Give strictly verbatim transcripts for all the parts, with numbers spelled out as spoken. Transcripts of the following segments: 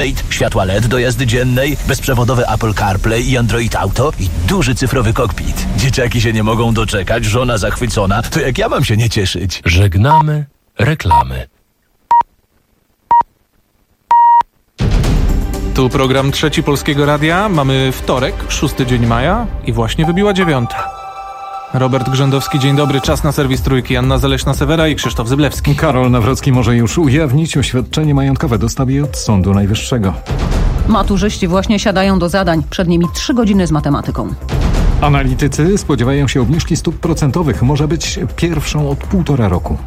Update, światła L E D do jazdy dziennej, bezprzewodowy Apple CarPlay i Android Auto i duży cyfrowy kokpit. Dzieciaki się nie mogą doczekać, żona zachwycona. To jak ja mam się nie cieszyć? Żegnamy reklamy. Tu program Trzeci Polskiego Radia. Mamy wtorek, szósty dzień maja i właśnie wybiła dziewiąta. Robert Grzędowski, dzień dobry. Czas na serwis Trójki. Anna Zaleśna-Sewera i Krzysztof Zyblewski. Karol Nawrocki może już ujawnić oświadczenie majątkowe. Dostał od Sądu Najwyższego. Maturzyści właśnie siadają do zadań. Przed nimi trzy godziny z matematyką. Analitycy spodziewają się obniżki stóp procentowych. Może być pierwszą od półtora roku.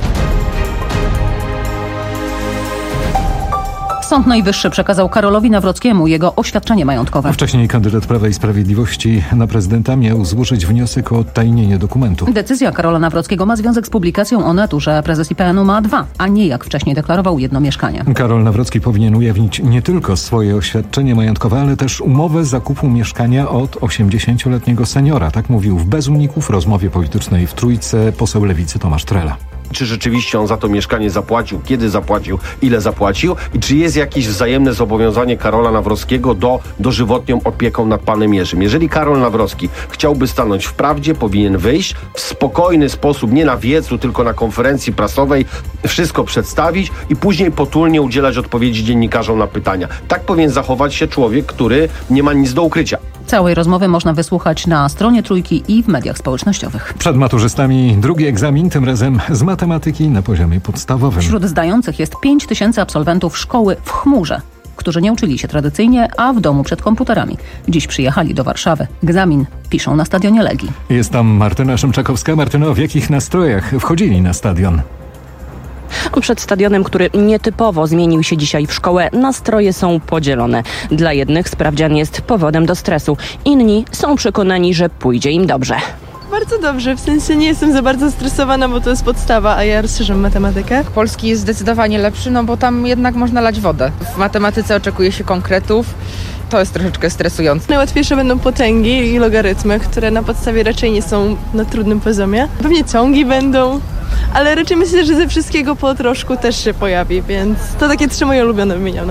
Sąd Najwyższy przekazał Karolowi Nawrockiemu jego oświadczenie majątkowe. Wcześniej kandydat Prawa i Sprawiedliwości na prezydenta miał złożyć wniosek o odtajnienie dokumentu. Decyzja Karola Nawrockiego ma związek z publikacją Onetu, że prezes I P N u ma dwa, a nie jak wcześniej deklarował jedno mieszkanie. Karol Nawrocki powinien ujawnić nie tylko swoje oświadczenie majątkowe, ale też umowę zakupu mieszkania od osiemdziesięcioletniego seniora. Tak mówił w Bez Uników rozmowie politycznej w Trójce poseł Lewicy Tomasz Trela. Czy rzeczywiście on za to mieszkanie zapłacił, kiedy zapłacił, ile zapłacił i czy jest jakieś wzajemne zobowiązanie Karola Nawrockiego do dożywotnią opieką nad panem Jerzym. Jeżeli Karol Nawrocki chciałby stanąć w prawdzie, powinien wyjść w spokojny sposób, nie na wiecu, tylko na konferencji prasowej, wszystko przedstawić i później potulnie udzielać odpowiedzi dziennikarzom na pytania. Tak powinien zachować się człowiek, który nie ma nic do ukrycia. Całej rozmowy można wysłuchać na stronie Trójki i w mediach społecznościowych. Przed maturzystami drugi egzamin, tym razem z matematyki na poziomie podstawowym. Wśród zdających jest pięć tysięcy absolwentów szkoły w chmurze, którzy nie uczyli się tradycyjnie, a w domu przed komputerami. Dziś przyjechali do Warszawy. Egzamin piszą na stadionie Legii. Jest tam Martyna Szymczakowska. Martyno, w jakich nastrojach wchodzili na stadion? Przed stadionem, który nietypowo zmienił się dzisiaj w szkołę, nastroje są podzielone. Dla jednych sprawdzian jest powodem do stresu. Inni są przekonani, że pójdzie im dobrze. Bardzo dobrze, w sensie nie jestem za bardzo stresowana, bo to jest podstawa, a ja rozszerzam matematykę. Polski jest zdecydowanie lepszy, no bo tam jednak można lać wodę. W matematyce oczekuje się konkretów. To jest troszeczkę stresujące. Najłatwiejsze będą potęgi i logarytmy, które na podstawie raczej nie są na trudnym poziomie. Pewnie ciągi będą, ale raczej myślę, że ze wszystkiego po troszku też się pojawi, więc to takie trzy moje ulubione wymieniam.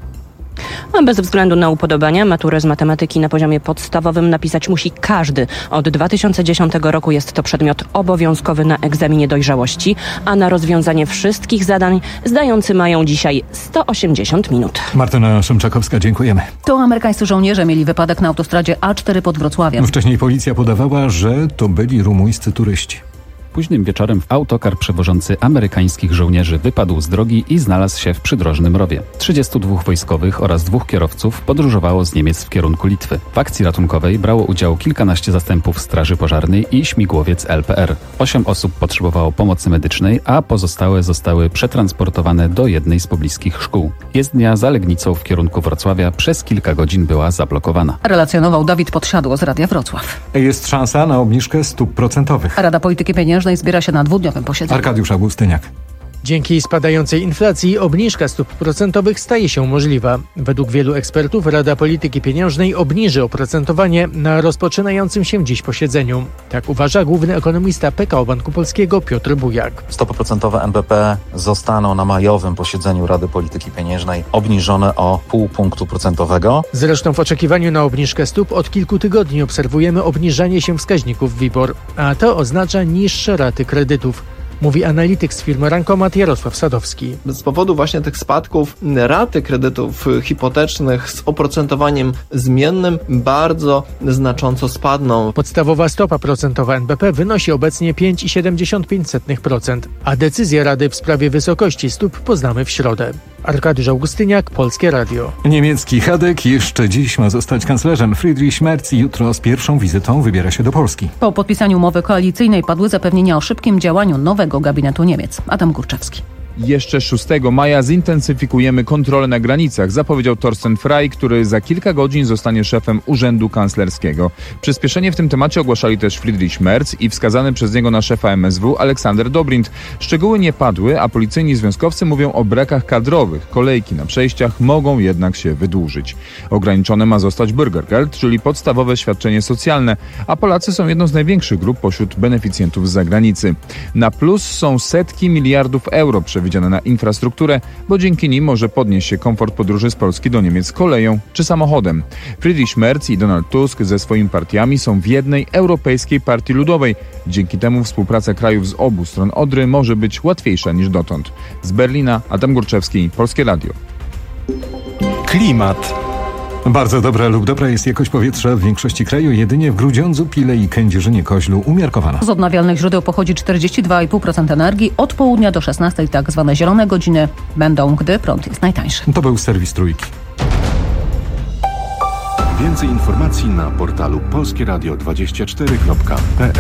A bez względu na upodobania maturę z matematyki na poziomie podstawowym napisać musi każdy. Od dwa tysiące dziesiątego roku jest to przedmiot obowiązkowy na egzaminie dojrzałości, a na rozwiązanie wszystkich zadań zdający mają dzisiaj sto osiemdziesiąt minut. Martyna Szymczakowska, dziękujemy. To amerykańscy żołnierze mieli wypadek na autostradzie A cztery pod Wrocławiem. Wcześniej policja podawała, że to byli rumuńscy turyści. Późnym wieczorem autokar przewożący amerykańskich żołnierzy wypadł z drogi i znalazł się w przydrożnym rowie. trzydziestu dwóch wojskowych oraz dwóch kierowców podróżowało z Niemiec w kierunku Litwy. W akcji ratunkowej brało udział kilkanaście zastępów straży pożarnej i śmigłowiec L P R. Osiem osób potrzebowało pomocy medycznej, a pozostałe zostały przetransportowane do jednej z pobliskich szkół. Jezdnia za Legnicą w kierunku Wrocławia przez kilka godzin była zablokowana. Relacjonował Dawid Podsiadło z Radia Wrocław. Jest szansa na obniżkę stóp procentowych. Rada Polityki Pieniężnej zbiera się na dwudniowym posiedzeniu. Arkadiusz Augustyniak. Dzięki spadającej inflacji obniżka stóp procentowych staje się możliwa. Według wielu ekspertów Rada Polityki Pieniężnej obniży oprocentowanie na rozpoczynającym się dziś posiedzeniu. Tak uważa główny ekonomista P K O Banku Polskiego Piotr Bujak. Stopy procentowe N B P zostaną na majowym posiedzeniu Rady Polityki Pieniężnej obniżone o pół punktu procentowego. Zresztą w oczekiwaniu na obniżkę stóp od kilku tygodni obserwujemy obniżanie się wskaźników WIBOR, a to oznacza niższe raty kredytów. Mówi analityk z firmy Rankomat Jarosław Sadowski. Z powodu właśnie tych spadków raty kredytów hipotecznych z oprocentowaniem zmiennym bardzo znacząco spadną. Podstawowa stopa procentowa N B P wynosi obecnie pięć przecinek siedemdziesiąt pięć procent, a decyzję Rady w sprawie wysokości stóp poznamy w środę. Arkadiusz Augustyniak, Polskie Radio. Niemiecki Hadek jeszcze dziś ma zostać kanclerzem. Friedrich Merz jutro z pierwszą wizytą wybiera się do Polski. Po podpisaniu umowy koalicyjnej padły zapewnienia o szybkim działaniu nowego gabinetu Niemiec. Adam Górczewski. Jeszcze szóstego maja zintensyfikujemy kontrolę na granicach, zapowiedział Thorsten Frey, który za kilka godzin zostanie szefem Urzędu Kanclerskiego. Przyspieszenie w tym temacie ogłaszali też Friedrich Merz i wskazany przez niego na szefa M S W Aleksander Dobrindt. Szczegóły nie padły, a policyjni związkowcy mówią o brakach kadrowych. Kolejki na przejściach mogą jednak się wydłużyć. Ograniczone ma zostać Bürgergeld, czyli podstawowe świadczenie socjalne, a Polacy są jedną z największych grup pośród beneficjentów z zagranicy. Na plus są setki miliardów euro przewidziane przewidziane na infrastrukturę, bo dzięki nim może podnieść się komfort podróży z Polski do Niemiec koleją czy samochodem. Friedrich Merz i Donald Tusk ze swoimi partiami są w jednej Europejskiej Partii Ludowej. Dzięki temu współpraca krajów z obu stron Odry może być łatwiejsza niż dotąd. Z Berlina Adam Górczewski, Polskie Radio. Klimat. Bardzo dobra lub dobra jest jakość powietrza w większości kraju, jedynie w Grudziądzu, Pile i Kędzierzynie-Koźlu umiarkowana. Z odnawialnych źródeł pochodzi czterdzieści dwa i pół procent energii. Od południa do szesnastej tak zwane zielone godziny będą, gdy prąd jest najtańszy. To był serwis Trójki. Więcej informacji na portalu polskieradio dwadzieścia cztery kropka p l.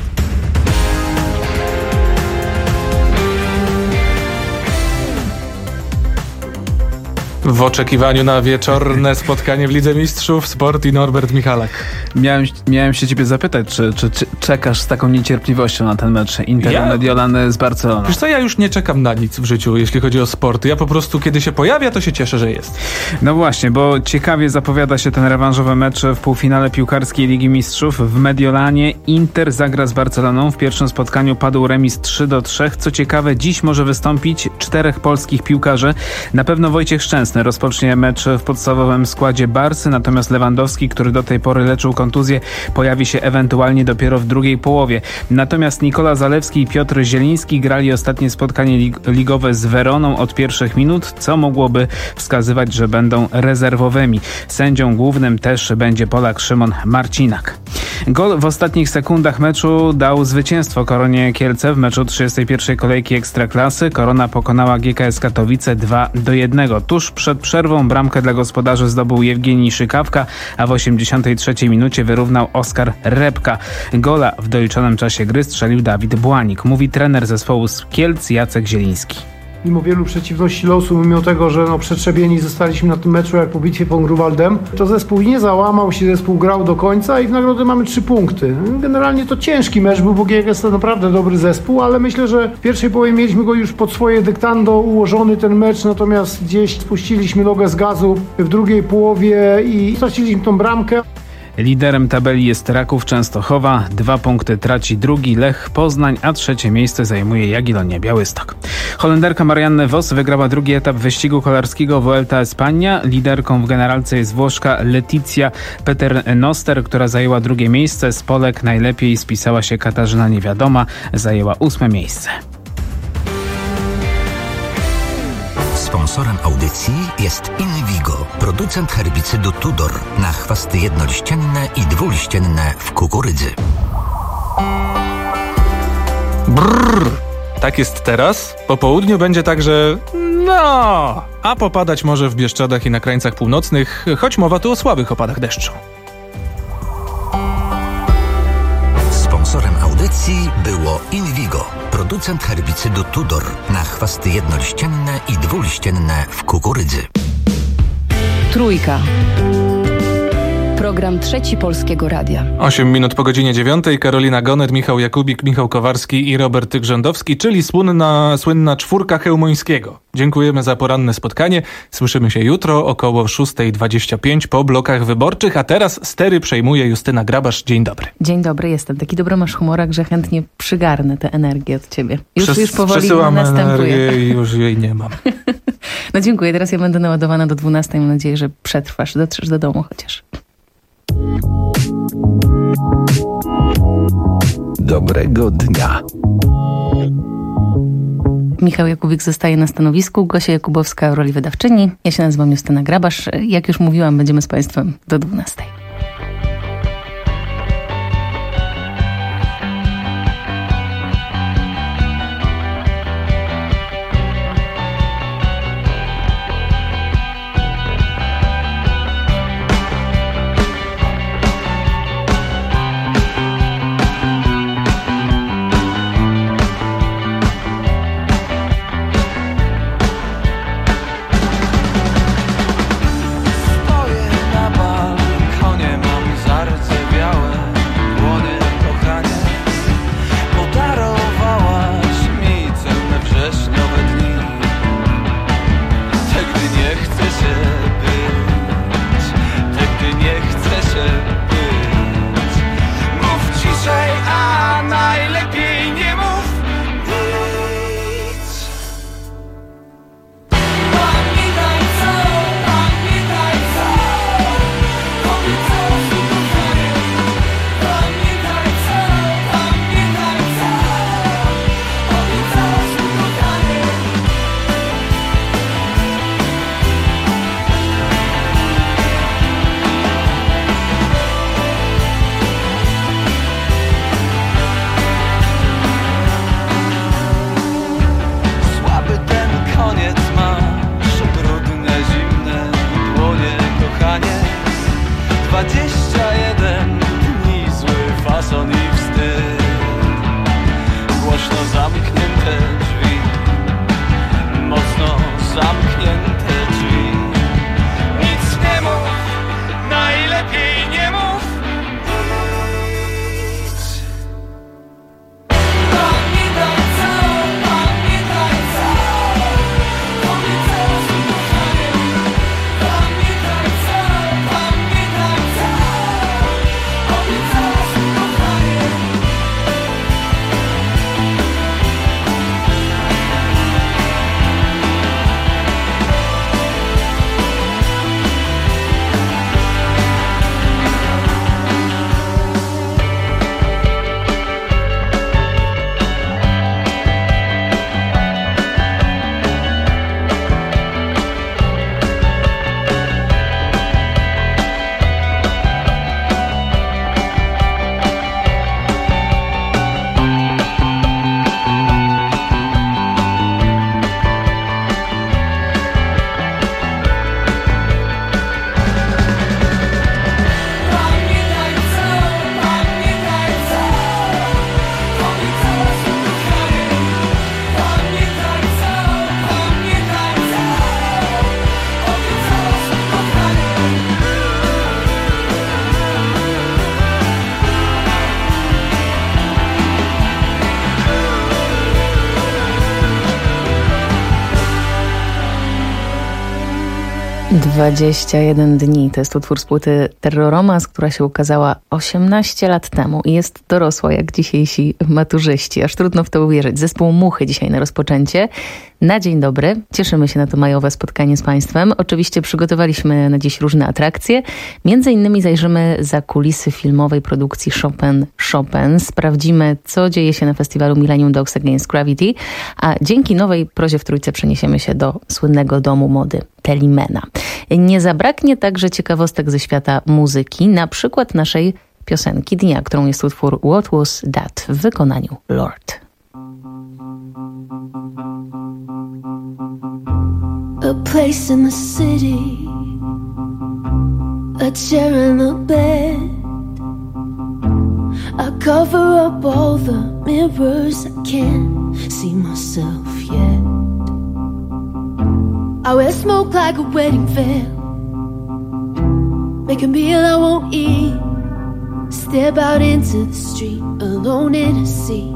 W oczekiwaniu na wieczorne spotkanie w Lidze Mistrzów Sport i Norbert Michalak. Miałem, miałem się ciebie zapytać, czy, czy, czy czekasz z taką niecierpliwością na ten mecz Interu ja? Mediolan z Barceloną? Wiesz co, ja już nie czekam na nic w życiu, jeśli chodzi o sport. Ja po prostu, kiedy się pojawia, to się cieszę, że jest. No właśnie, bo ciekawie zapowiada się ten rewanżowy mecz w półfinale piłkarskiej Ligi Mistrzów w Mediolanie. Inter zagra z Barceloną. W pierwszym spotkaniu padł remis trzy do trzech. Co ciekawe, dziś może wystąpić czterech polskich piłkarzy. Na pewno Wojciech Szczęsny rozpocznie mecz w podstawowym składzie Barsy, natomiast Lewandowski, który do tej pory leczył kontuzję, pojawi się ewentualnie dopiero w drugiej połowie. Natomiast Nikola Zalewski i Piotr Zieliński grali ostatnie spotkanie lig- ligowe z Weroną od pierwszych minut, co mogłoby wskazywać, że będą rezerwowymi. Sędzią głównym też będzie Polak Szymon Marcinak. Gol w ostatnich sekundach meczu dał zwycięstwo Koronie Kielce w meczu trzydziestej pierwszej kolejki Ekstraklasy. Korona pokonała G K S Katowice dwa do jednego. Tuż przed przerwą bramkę dla gospodarzy zdobył Jewgenij Szykawka, a w osiemdziesiątej trzeciej minucie wyrównał Oskar Repka. Gola w doliczonym czasie gry strzelił Dawid Błanik, mówi trener zespołu z Kielc Jacek Zieliński. Mimo wielu przeciwności losu, mimo tego, że no, przetrzebieni zostaliśmy na tym meczu jak po bitwie pod Grunwaldem, to zespół nie załamał się, zespół grał do końca i w nagrodę mamy trzy punkty. Generalnie to ciężki mecz był, bo G K S to naprawdę dobry zespół, ale myślę, że w pierwszej połowie mieliśmy go już pod swoje dyktando ułożony ten mecz, natomiast gdzieś spuściliśmy nogę z gazu w drugiej połowie i straciliśmy tą bramkę. Liderem tabeli jest Raków Częstochowa, dwa punkty traci drugi Lech Poznań, a trzecie miejsce zajmuje Jagiellonia Białystok. Holenderka Marianne Vos wygrała drugi etap wyścigu kolarskiego Vuelta Espania. Liderką w generalce jest Włoszka Letizia Peternoster, która zajęła drugie miejsce. Z Polek najlepiej spisała się Katarzyna Niewiadoma, zajęła ósme miejsce. Sponsorem audycji jest Invigo, producent herbicydu Tudor na chwasty jednoliścienne i dwuliścienne w kukurydzy. Brrr, tak jest teraz. Po południu będzie także no, a popadać może w Bieszczadach i na krańcach północnych, choć mowa tu o słabych opadach deszczu. Sponsorem audycji było Invigo, producent herbicydu Tudor na chwasty jednoliścienne i dwuliścienne w kukurydzy. Trójka. Program Trzeci Polskiego Radia. osiem minut po godzinie dziewiątej. Karolina Goner, Michał Jakubik, Michał Kowarski i Robert Grzędowski, czyli słynna, słynna czwórka Chełmońskiego. Dziękujemy za poranne spotkanie. Słyszymy się jutro około szósta dwadzieścia pięć po blokach wyborczych, a teraz stery przejmuje Justyna Grabasz. Dzień dobry. Dzień dobry, jestem. Taki dobry masz humorak, że chętnie przygarnę tę energię od ciebie. Już, Przes- już powoli przesyłam następuje. energię i już jej nie mam. No dziękuję, teraz ja będę naładowana do dwunastej. Mam nadzieję, że przetrwasz, dotrzesz do domu chociaż. Dobrego dnia. Michał Jakubik zostaje na stanowisku, Gosia Jakubowska w roli wydawczyni. Ja się nazywam Justyna Grabasz. Jak już mówiłam, będziemy z Państwem do dwunastej. dwadzieścia jeden dni to jest utwór z płyty Terroromans, która się ukazała osiemnaście lat temu i jest dorosła jak dzisiejsi maturzyści. Aż trudno w to uwierzyć. Zespół Muchy dzisiaj na rozpoczęcie. Na dzień dobry. Cieszymy się na to majowe spotkanie z Państwem. Oczywiście przygotowaliśmy na dziś różne atrakcje. Między innymi zajrzymy za kulisy filmowej produkcji Chopin Chopin. Sprawdzimy, co dzieje się na festiwalu Millennium Dogs Against Gravity. A dzięki nowej prozie w Trójce przeniesiemy się do słynnego domu mody Telimena. Nie zabraknie także ciekawostek ze świata muzyki, na przykład naszej piosenki dnia, którą jest utwór What Was That w wykonaniu Lord. A place in the city, a chair and a bed. I cover up all the mirrors, I can't see myself yet. I wear smoke like a wedding veil, make a meal I won't eat, step out into the street alone in a sea.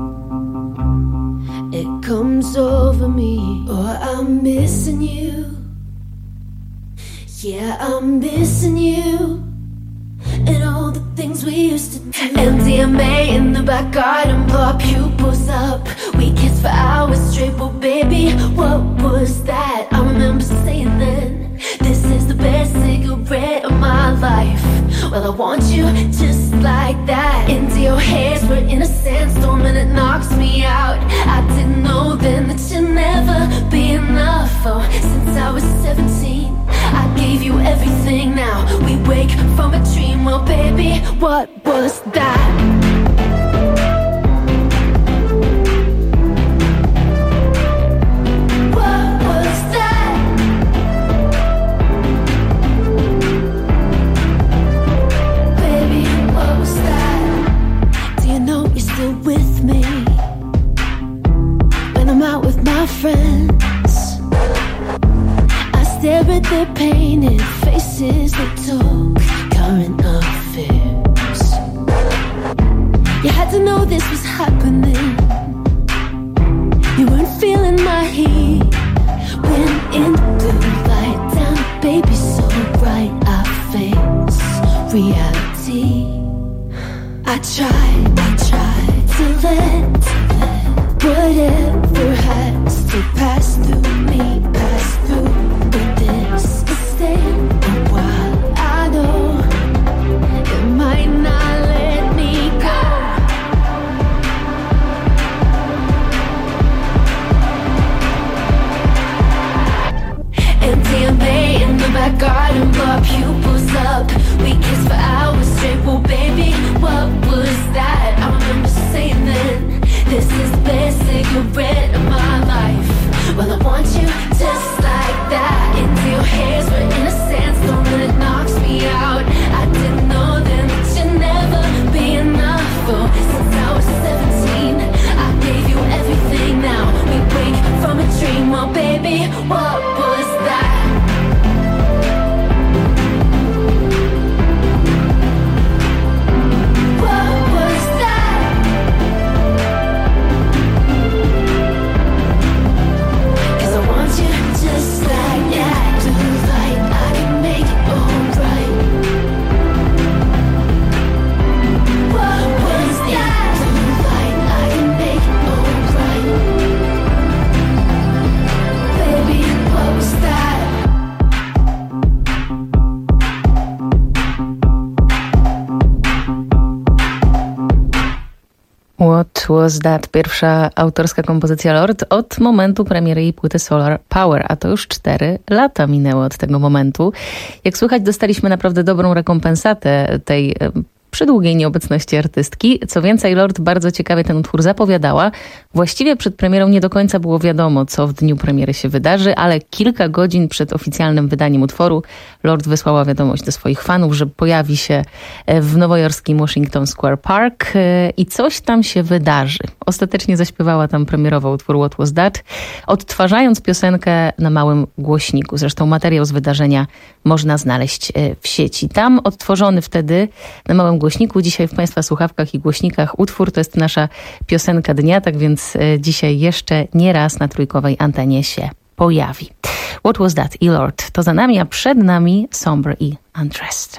It comes over me, oh, I'm missing you. Yeah, I'm missing you. And all the things we used to do. M D M A in the back garden, blow our pupils up. We kissed for hours straight, well baby, what was that? I remember saying then, this is the best cigarette of my life. Well, I want you just like that. Into your hairs, we're in a sandstorm and it knocks me out. I didn't know then that you'd never be enough. Oh, since I was seventeen, I gave you everything. Now we wake from a dream. Well, baby, what was that? What was that? Baby, what was that? Do you know you're still with me when I'm out with my friends? I stare at their painted faces, they talk current affairs. You had to know this was happening. You weren't feeling my heat when in the blue light down, baby, so bright I face reality. I tried, I tried to let, to let whatever has to pass through me, pass through. But this is staying a while. I know it might not let me go. M D M A in the back garden, blow our pupils up. We kissed for hours straight, well baby, what was that? I remember saying then, this is the best cigarette of my life. Well, I want you just like that. Into your hairs, we're in a sandstorm and it knocks me out. I didn't know then that you'd never be enough. Oh, since I was seventeen, I gave you everything. Now we wake from a dream. Well, baby, what was that? What Was That? Pierwsza autorska kompozycja Lord od momentu premiery jej płyty Solar Power, a to już cztery lata minęły od tego momentu. Jak słychać, dostaliśmy naprawdę dobrą rekompensatę tej przy długiej nieobecności artystki. Co więcej, Lord bardzo ciekawie ten utwór zapowiadała. Właściwie przed premierą nie do końca było wiadomo, co w dniu premiery się wydarzy, ale kilka godzin przed oficjalnym wydaniem utworu Lord wysłała wiadomość do swoich fanów, że pojawi się w nowojorskim Washington Square Park i coś tam się wydarzy. Ostatecznie zaśpiewała tam premierowo utwór What Was That, odtwarzając piosenkę na małym głośniku. Zresztą materiał z wydarzenia można znaleźć w sieci. Tam odtworzony wtedy na małym głośniku, dzisiaj w Państwa słuchawkach i głośnikach utwór to jest nasza piosenka dnia, tak więc dzisiaj jeszcze nie raz na trójkowej antenie się pojawi. What Was That, E-Lord? To za nami, a przed nami Somber i Undressed.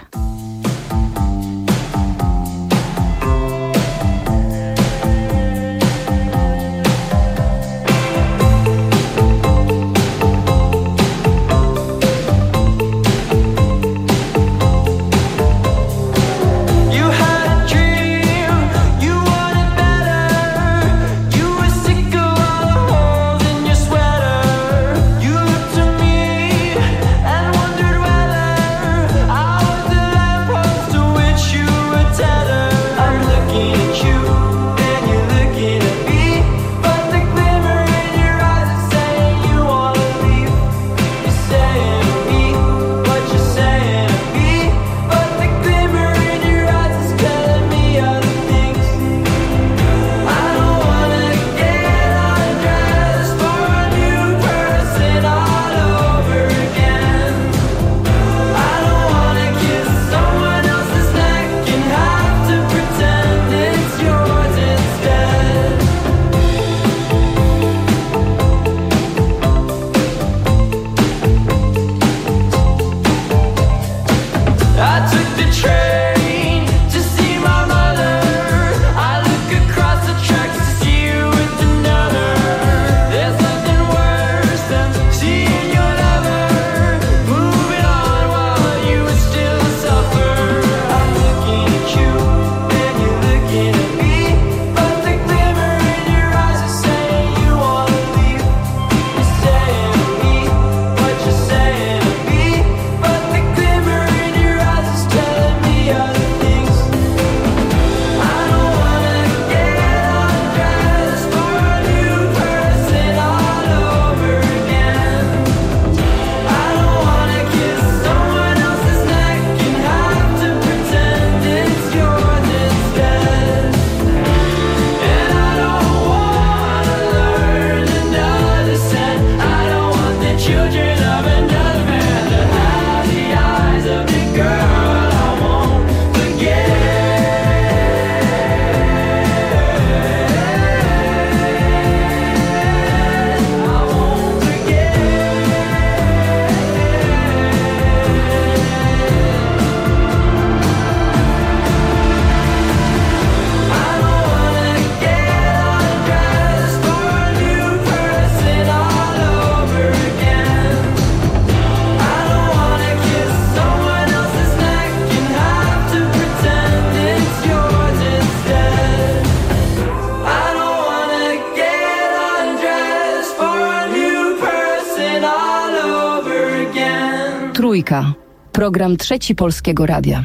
Trójka. Program Trzeci Polskiego Radia.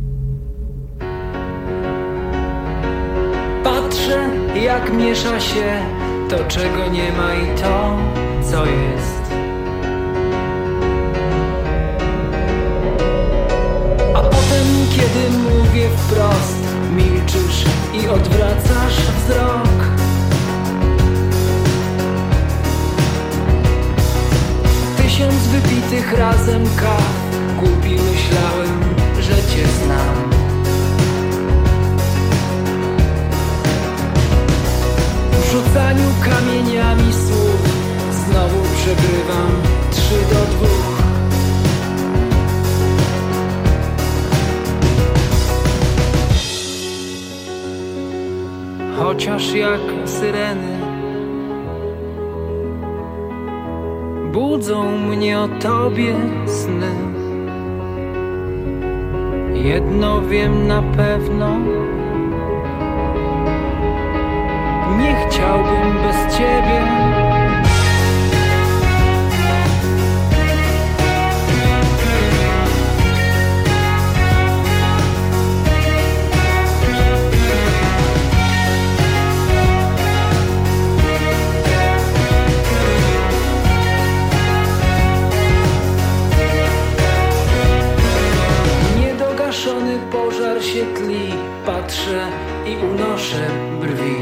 Patrzę, jak miesza się to, czego nie ma i to, co jest. A potem, kiedy mówię wprost, milczysz i odwracasz wzrok. Tysiąc wypitych razem kaw, głupi myślałem, że cię znam. W rzucaniu kamieniami słów znowu przegrywam trzy do dwóch. Chociaż jak syreny budzą mnie o tobie sny. Jedno wiem na pewno, nie chciałbym bez ciebie. Pożar się tli, patrzę i unoszę brwi.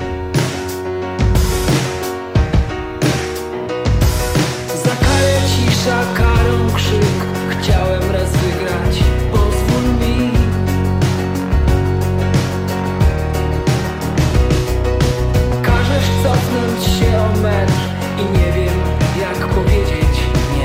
Za karę cisza, karą krzyk, chciałem raz wygrać, pozwól mi. Każesz cofnąć się o metr i nie wiem, jak powiedzieć nie.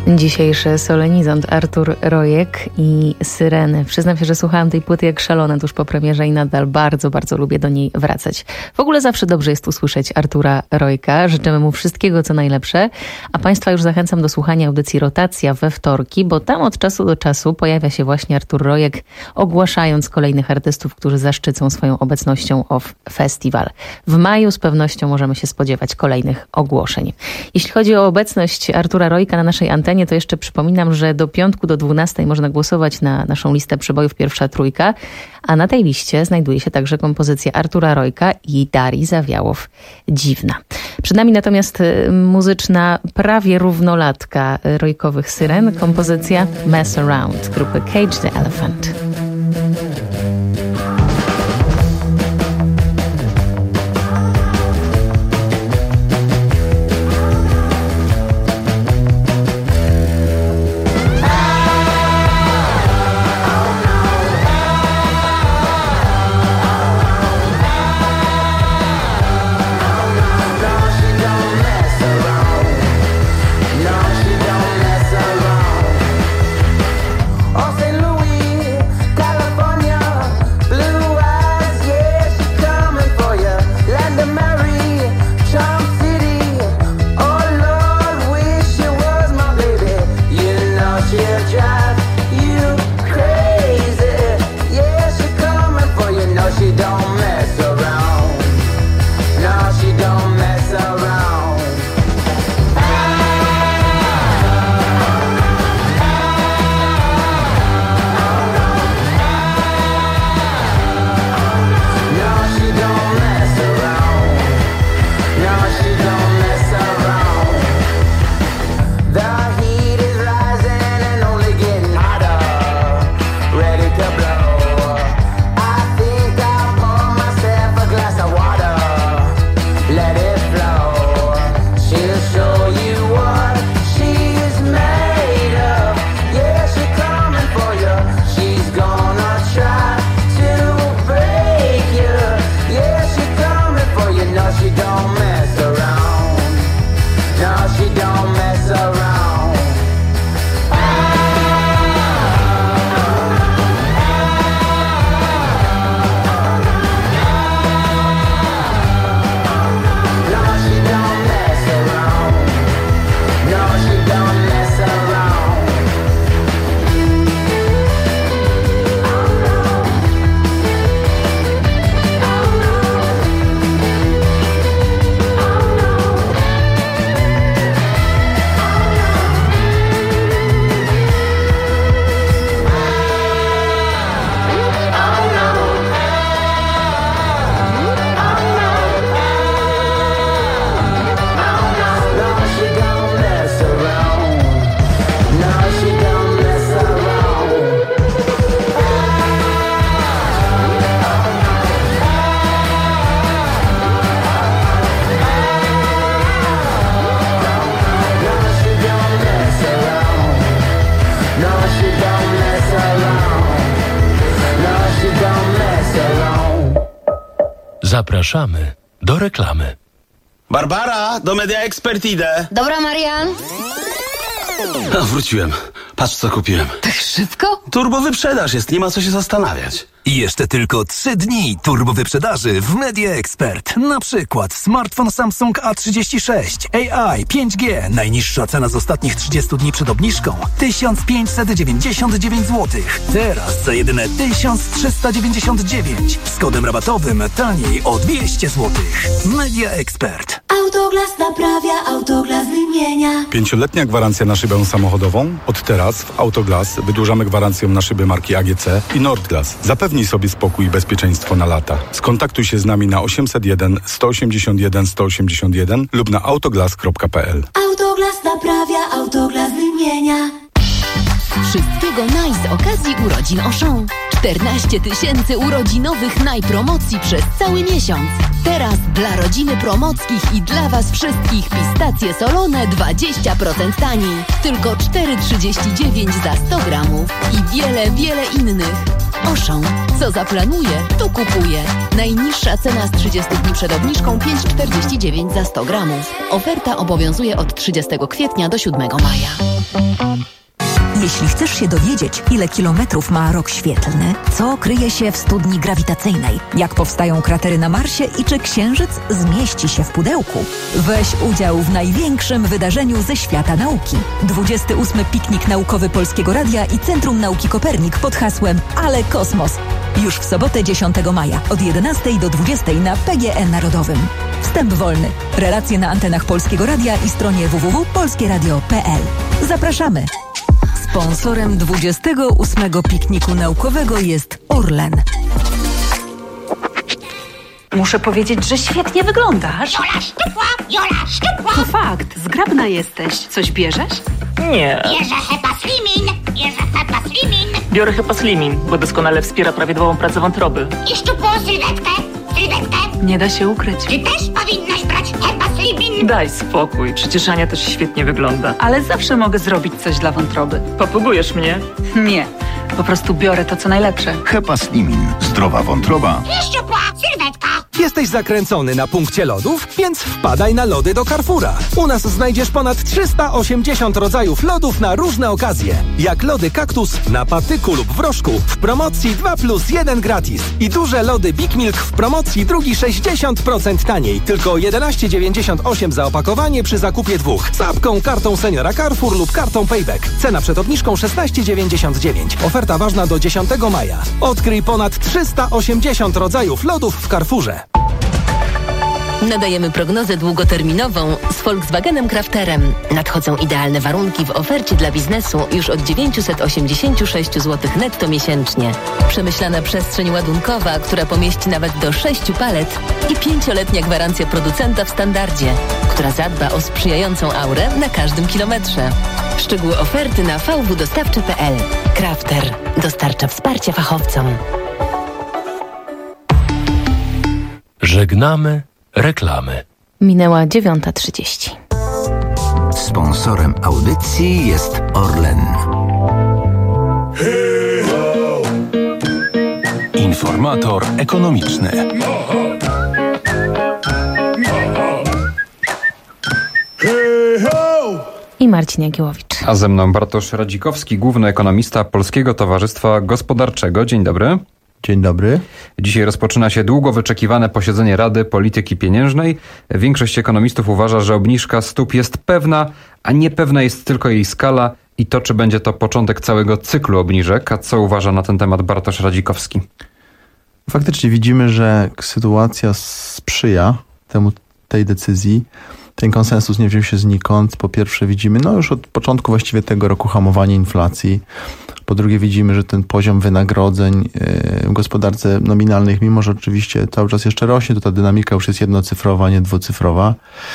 Dzisiejszy solenizant Artur Rojek i Syreny. Przyznam się, że słuchałam tej płyty jak szalona tuż po premierze i nadal bardzo, bardzo lubię do niej wracać. W ogóle zawsze dobrze jest usłyszeć Artura Rojka. Życzymy mu wszystkiego, co najlepsze. A Państwa już zachęcam do słuchania audycji Rotacja we wtorki, bo tam od czasu do czasu pojawia się właśnie Artur Rojek, ogłaszając kolejnych artystów, którzy zaszczycą swoją obecnością off festiwal. W maju z pewnością możemy się spodziewać kolejnych ogłoszeń. Jeśli chodzi o obecność Artura Rojka na naszej antenie, to jeszcze przypominam, że do piątku do dwunastej można głosować na naszą listę przebojów Pierwsza Trójka, a na tej liście znajduje się także kompozycja Artura Rojka i Darii Zawiałow Dziwna. Przed nami natomiast muzyczna prawie równolatka Rojkowych Syren, kompozycja Mess Around grupy Cage the Elephant. Zapraszamy do reklamy. Barbara, do Media Expert idę. Dobra, Marian. A, wróciłem. Patrz, co kupiłem. Tak szybko? Turbo wyprzedaż jest, nie ma co się zastanawiać. I jeszcze tylko trzy dni turbo wyprzedaży w Media Expert. Na przykład smartfon Samsung A trzydzieści sześć, A I, pięć G. Najniższa cena z ostatnich trzydziestu dni przed obniżką tysiąc pięćset dziewięćdziesiąt dziewięć złotych. Teraz za jedyne tysiąc trzysta dziewięćdziesiąt dziewięć. Z kodem rabatowym taniej o dwieście złotych. Media Expert. Autoglas naprawia, Autoglas wymienia. Pięcioletnia gwarancja na szybę samochodową? Od teraz w Autoglas wydłużamy gwarancję na szyby marki A G C i Nordglas. Zapewnij sobie spokój i bezpieczeństwo na lata. Skontaktuj się z nami na osiemset jeden sto osiemdziesiąt jeden sto osiemdziesiąt jeden lub na autoglas kropka p l. Autoglas naprawia, Autoglas wymienia. Wszystkiego naj z okazji urodzin Auchan. czternaście tysięcy urodzinowych najpromocji przez cały miesiąc. Teraz dla rodziny Promockich i dla Was wszystkich pistacje solone dwadzieścia procent taniej. Tylko cztery trzydzieści dziewięć za sto gramów i wiele, wiele innych. Auchan. Co zaplanuje, to kupuje. Najniższa cena z trzydziestu dni przed obniżką pięć czterdzieści dziewięć za sto gramów. Oferta obowiązuje od trzydziestego kwietnia do siódmego maja. Jeśli chcesz się dowiedzieć, ile kilometrów ma rok świetlny, co kryje się w studni grawitacyjnej, jak powstają kratery na Marsie i czy Księżyc zmieści się w pudełku, weź udział w największym wydarzeniu ze świata nauki. dwudziesty ósmy Piknik Naukowy Polskiego Radia i Centrum Nauki Kopernik pod hasłem Ale Kosmos. Już w sobotę dziesiątego maja od jedenastej do dwudziestej na P G E Narodowym. Wstęp wolny. Relacje na antenach Polskiego Radia i stronie w w w kropka polskie radio kropka p l. Zapraszamy! Sponsorem dwudziestego ósmego Pikniku Naukowego jest Orlen. Muszę powiedzieć, że świetnie wyglądasz. Jola szczupła, Jola szczupła. To fakt, zgrabna jesteś. Coś bierzesz? Nie. Bierze Hepa Slimin, bierze Hepa Slimin. Biorę Hepa Slimin, bo doskonale wspiera prawidłową pracę wątroby. I szczupłą sylwetkę, sylwetkę. Nie da się ukryć. Ty też powinnaś brać Hepa Slimin. Daj spokój, przecież Ania też świetnie wygląda. Ale zawsze mogę zrobić coś dla wątroby. Popugujesz mnie? Nie, po prostu biorę to, co najlepsze. Hepa Slimin. Zdrowa wątroba. I szczupła sylwetka. Jesteś zakręcony na punkcie lodów? Więc wpadaj na lody do Carrefoura. U nas znajdziesz ponad trzysta osiemdziesiąt rodzajów lodów na różne okazje. Jak lody kaktus na patyku lub w rożku w promocji dwa plus jeden gratis. I duże lody Big Milk w promocji drugi sześćdziesiąt procent taniej. Tylko jedenaście dziewięćdziesiąt osiem za opakowanie przy zakupie dwóch. Z apką, kartą seniora Carrefour lub kartą Payback. Cena przed obniżką szesnaście dziewięćdziesiąt dziewięć. Oferta ważna do dziesiątego maja. Odkryj ponad trzysta osiemdziesiąt rodzajów lodów w Carrefourze. Nadajemy prognozę długoterminową z Volkswagenem Crafterem. Nadchodzą idealne warunki w ofercie dla biznesu już od dziewięćset osiemdziesiąt sześć złotych netto miesięcznie. Przemyślana przestrzeń ładunkowa, która pomieści nawet do sześciu palet i pięcioletnia gwarancja producenta w standardzie, która zadba o sprzyjającą aurę na każdym kilometrze. Szczegóły oferty na v w dostawcze kropka p l. Crafter dostarcza wsparcia fachowcom. Żegnamy reklamy. Minęła dziewiąta trzydzieści. Sponsorem audycji jest Orlen. Informator ekonomiczny. I Marcin Jagiełowicz. A ze mną Bartosz Radzikowski, główny ekonomista Polskiego Towarzystwa Gospodarczego. Dzień dobry. Dzień dobry. Dzisiaj rozpoczyna się długo wyczekiwane posiedzenie Rady Polityki Pieniężnej. Większość ekonomistów uważa, że obniżka stóp jest pewna, a niepewna jest tylko jej skala i to, czy będzie to początek całego cyklu obniżek. A co uważa na ten temat Bartosz Radzikowski? Faktycznie widzimy, że sytuacja sprzyja temu, tej decyzji. Ten konsensus nie wziął się znikąd. Po pierwsze widzimy, no już od początku właściwie tego roku hamowanie inflacji. Po drugie widzimy, że ten poziom wynagrodzeń w gospodarce nominalnej, mimo że oczywiście cały czas jeszcze rośnie, to ta dynamika już jest jednocyfrowa, a nie dwucyfrowa.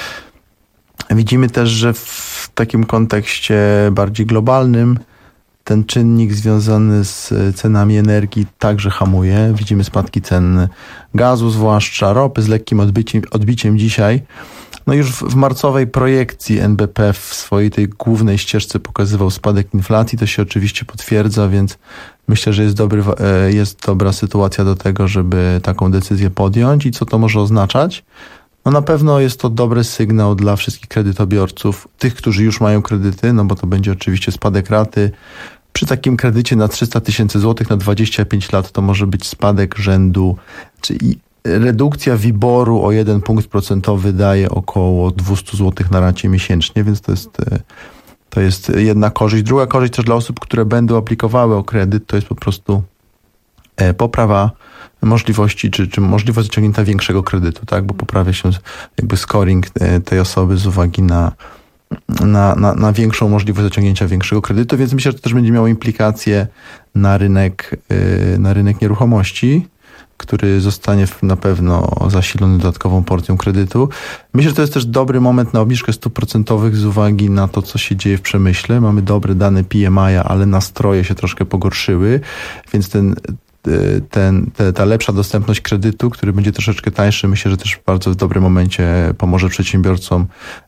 Widzimy też, że w takim kontekście bardziej globalnym ten czynnik związany z cenami energii także hamuje. Widzimy spadki cen gazu, zwłaszcza ropy, z lekkim odbiciem, odbiciem dzisiaj. No już w, w marcowej projekcji N B P w swojej tej głównej ścieżce pokazywał spadek inflacji. To się oczywiście potwierdza, więc myślę, że jest, dobry, jest dobra sytuacja do tego, żeby taką decyzję podjąć. I co to może oznaczać? No na pewno jest to dobry sygnał dla wszystkich kredytobiorców, tych, którzy już mają kredyty, no bo to będzie oczywiście spadek raty. Przy takim kredycie na trzysta tysięcy złotych na dwadzieścia pięć lat to może być spadek rzędu, czyli redukcja WIBOR-u o jeden punkt procentowy daje około dwieście złotych na racie miesięcznie, więc to jest, to jest jedna korzyść. Druga korzyść też dla osób, które będą aplikowały o kredyt, to jest po prostu poprawa możliwości, czy, czy możliwość zaciągnięcia większego kredytu, tak, bo poprawia się jakby scoring tej osoby z uwagi na Na, na, na większą możliwość zaciągnięcia większego kredytu, więc myślę, że to też będzie miało implikacje na rynek, na rynek nieruchomości, który zostanie na pewno zasilony dodatkową porcją kredytu. Myślę, że to jest też dobry moment na obniżkę stóp procentowych z uwagi na to, co się dzieje w przemyśle. Mamy dobre dane P M I, ale nastroje się troszkę pogorszyły, więc ten Ten, te, ta lepsza dostępność kredytu, który będzie troszeczkę tańszy, myślę, że też w bardzo dobrym momencie pomoże przedsiębiorcom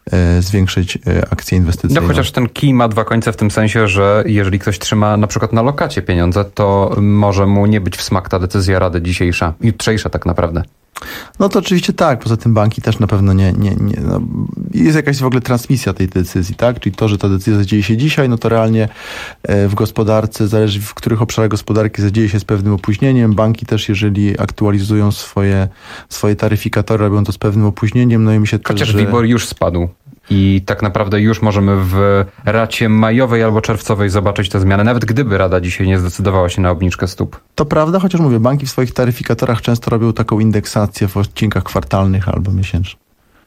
e, zwiększyć e, akcje inwestycyjne. No chociaż ten kij ma dwa końce w tym sensie, że jeżeli ktoś trzyma na przykład na lokacie pieniądze, to może mu nie być w smak ta decyzja Rady dzisiejsza, jutrzejsza tak naprawdę. No to oczywiście tak, poza tym banki też na pewno nie, nie, nie no, jest jakaś w ogóle transmisja tej decyzji, tak? Czyli to, że ta decyzja dzieje się dzisiaj, no to realnie w gospodarce, zależy w których obszarach gospodarki zadzieje się z pewnym opóźnieniem. Banki też, jeżeli aktualizują swoje, swoje taryfikatory, robią to z pewnym opóźnieniem, no i mi się też, Chociaż że... WIBOR już spadł. I tak naprawdę już możemy w racie majowej albo czerwcowej zobaczyć te zmiany, nawet gdyby Rada dzisiaj nie zdecydowała się na obniżkę stóp. To prawda, chociaż mówię, banki w swoich taryfikatorach często robią taką indeksację w odcinkach kwartalnych albo miesięcznych.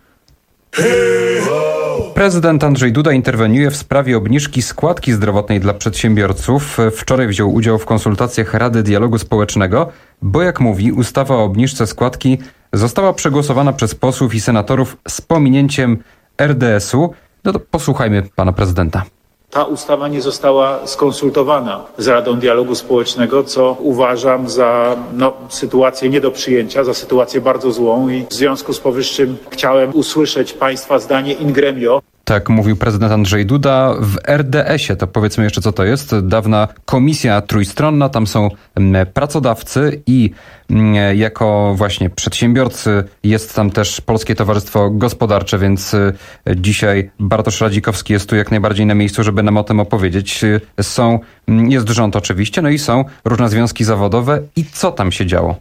Prezydent Andrzej Duda interweniuje w sprawie obniżki składki zdrowotnej dla przedsiębiorców. Wczoraj wziął udział w konsultacjach Rady Dialogu Społecznego, bo jak mówi, ustawa o obniżce składki została przegłosowana przez posłów i senatorów z pominięciem er de es u. No to posłuchajmy pana prezydenta. Ta ustawa nie została skonsultowana z Radą Dialogu Społecznego, co uważam za no, sytuację nie do przyjęcia, za sytuację bardzo złą i w związku z powyższym chciałem usłyszeć państwa zdanie in gremio. Tak mówił prezydent Andrzej Duda w er de esie. To powiedzmy jeszcze, co to jest. Dawna komisja trójstronna, tam są pracodawcy i jako właśnie przedsiębiorcy jest tam też Polskie Towarzystwo Gospodarcze, więc dzisiaj Bartosz Radzikowski jest tu jak najbardziej na miejscu, żeby nam o tym opowiedzieć. Są, jest rząd oczywiście, no i są różne związki zawodowe. I co tam się działo?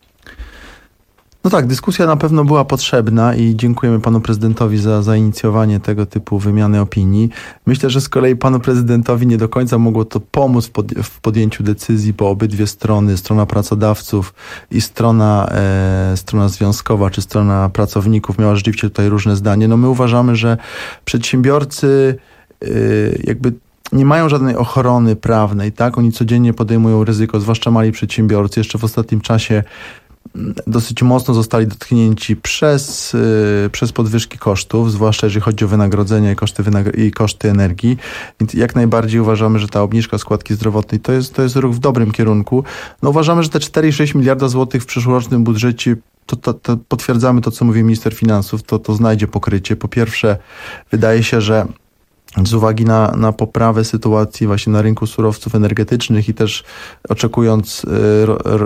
No tak, dyskusja na pewno była potrzebna i dziękujemy panu prezydentowi za zainicjowanie tego typu wymiany opinii. Myślę, że z kolei panu prezydentowi nie do końca mogło to pomóc w, pod, w podjęciu decyzji, bo obydwie strony, strona pracodawców i strona, e, strona związkowa czy strona pracowników miała rzeczywiście tutaj różne zdanie. No my uważamy, że przedsiębiorcy e, jakby nie mają żadnej ochrony prawnej, tak? Oni codziennie podejmują ryzyko, zwłaszcza mali przedsiębiorcy. Jeszcze w ostatnim czasie dosyć mocno zostali dotknięci przez, yy, przez podwyżki kosztów, zwłaszcza jeżeli chodzi o wynagrodzenia i koszty, wynagr- i koszty energii. Więc jak najbardziej uważamy, że ta obniżka składki zdrowotnej to jest, to jest ruch w dobrym kierunku. No uważamy, że te cztery i sześć miliarda złotych w przyszłorocznym budżecie, to, to, to potwierdzamy to, co mówi minister finansów, to, to znajdzie pokrycie. Po pierwsze, wydaje się, że z uwagi na, na poprawę sytuacji właśnie na rynku surowców energetycznych i też oczekując ro, ro,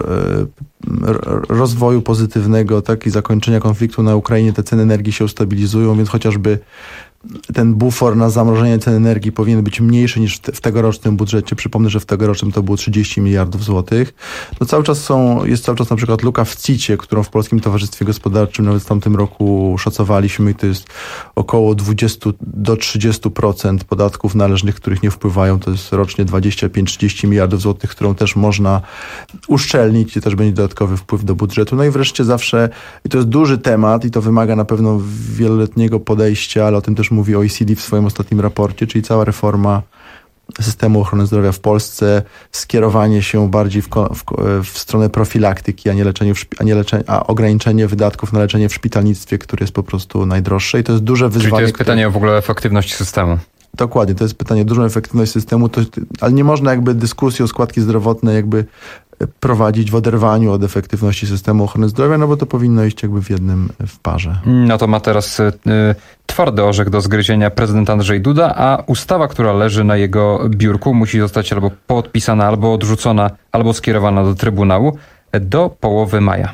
rozwoju pozytywnego, tak, i zakończenia konfliktu na Ukrainie, te ceny energii się ustabilizują, więc chociażby ten bufor na zamrożenie cen energii powinien być mniejszy niż w tegorocznym budżecie. Przypomnę, że w tegorocznym to było trzydzieści miliardów złotych. No cały czas są, jest cały czas na przykład luka w cicie, którą w Polskim Towarzystwie Gospodarczym nawet w tamtym roku szacowaliśmy i to jest około dwadzieścia do trzydziestu procent podatków należnych, których nie wpływają. To jest rocznie dwadzieścia pięć do trzydziestu miliardów złotych, którą też można uszczelnić i też będzie dodatkowy wpływ do budżetu. No i wreszcie zawsze, i to jest duży temat i to wymaga na pewno wieloletniego podejścia, ale o tym też mówi O E C D w swoim ostatnim raporcie, czyli cała reforma systemu ochrony zdrowia w Polsce, skierowanie się bardziej w, w, w stronę profilaktyki, a nie, leczenie w, a nie leczenie, a ograniczenie wydatków na leczenie w szpitalnictwie, które jest po prostu najdroższe i to jest duże wyzwanie. Czyli to jest które... pytanie o w ogóle efektywność systemu. Dokładnie, to jest pytanie o dużą efektywność systemu, to, ale nie można jakby dyskusji o składki zdrowotne jakby prowadzić w oderwaniu od efektywności systemu ochrony zdrowia, no bo to powinno iść jakby w jednym w parze. No to ma teraz y, twardy orzech do zgryzienia prezydent Andrzej Duda, a ustawa, która leży na jego biurku, musi zostać albo podpisana, albo odrzucona, albo skierowana do Trybunału do połowy maja.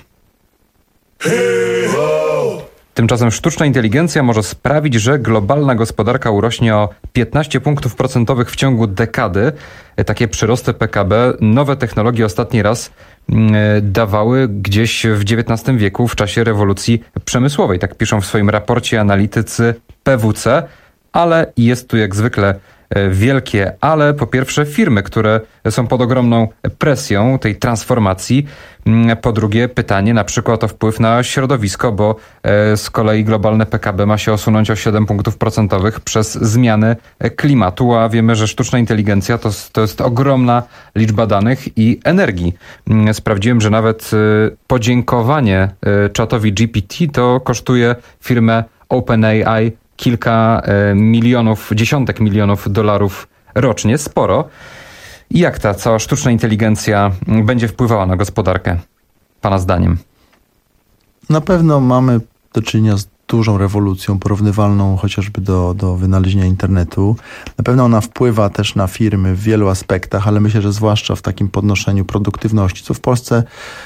Tymczasem sztuczna inteligencja może sprawić, że globalna gospodarka urośnie o piętnaście punktów procentowych w ciągu dekady. Takie przyrosty P K B nowe technologie ostatni raz dawały gdzieś w dziewiętnastym wieku w czasie rewolucji przemysłowej. Tak piszą w swoim raporcie analitycy P W C, ale jest tu jak zwykle wielkie ale. Po pierwsze firmy, które są pod ogromną presją tej transformacji. Po drugie pytanie na przykład o wpływ na środowisko, bo z kolei globalne P K B ma się osunąć o siedem punktów procentowych przez zmiany klimatu, a wiemy, że sztuczna inteligencja to, to jest ogromna liczba danych i energii. Sprawdziłem, że nawet podziękowanie czatowi G P T to kosztuje firmę OpenAI kilka milionów, dziesiątek milionów dolarów rocznie, sporo. I jak ta cała sztuczna inteligencja będzie wpływała na gospodarkę, pana zdaniem? Na pewno mamy do czynienia z dużą rewolucją, porównywalną chociażby do, do wynalezienia internetu. Na pewno ona wpływa też na firmy w wielu aspektach, ale myślę, że zwłaszcza w takim podnoszeniu produktywności, co w Polsce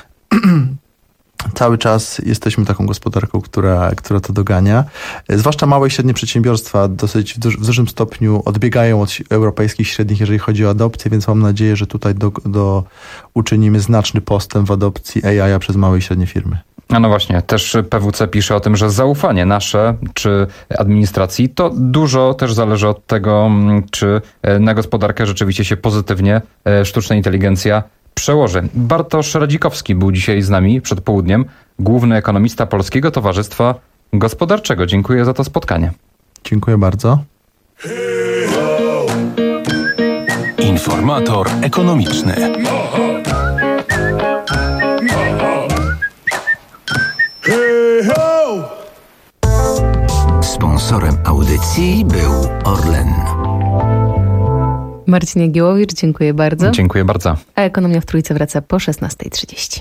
cały czas jesteśmy taką gospodarką, która, która to dogania. Zwłaszcza małe i średnie przedsiębiorstwa dosyć w, duż, w dużym stopniu odbiegają od europejskich średnich, jeżeli chodzi o adopcję, więc mam nadzieję, że tutaj do, do uczynimy znaczny postęp w adopcji A I przez małe i średnie firmy. A no właśnie, też P W C pisze o tym, że zaufanie nasze czy administracji to dużo też zależy od tego, czy na gospodarkę rzeczywiście się pozytywnie sztuczna inteligencja przełoży. Bartosz Radzikowski był dzisiaj z nami przed południem, główny ekonomista Polskiego Towarzystwa Gospodarczego. Dziękuję za to spotkanie. Dziękuję bardzo. Informator ekonomiczny. Sponsorem audycji był Orlen. Marcin Jagiełowicz, dziękuję bardzo. Dziękuję bardzo. A Ekonomia w Trójce wraca po szesnasta trzydzieści.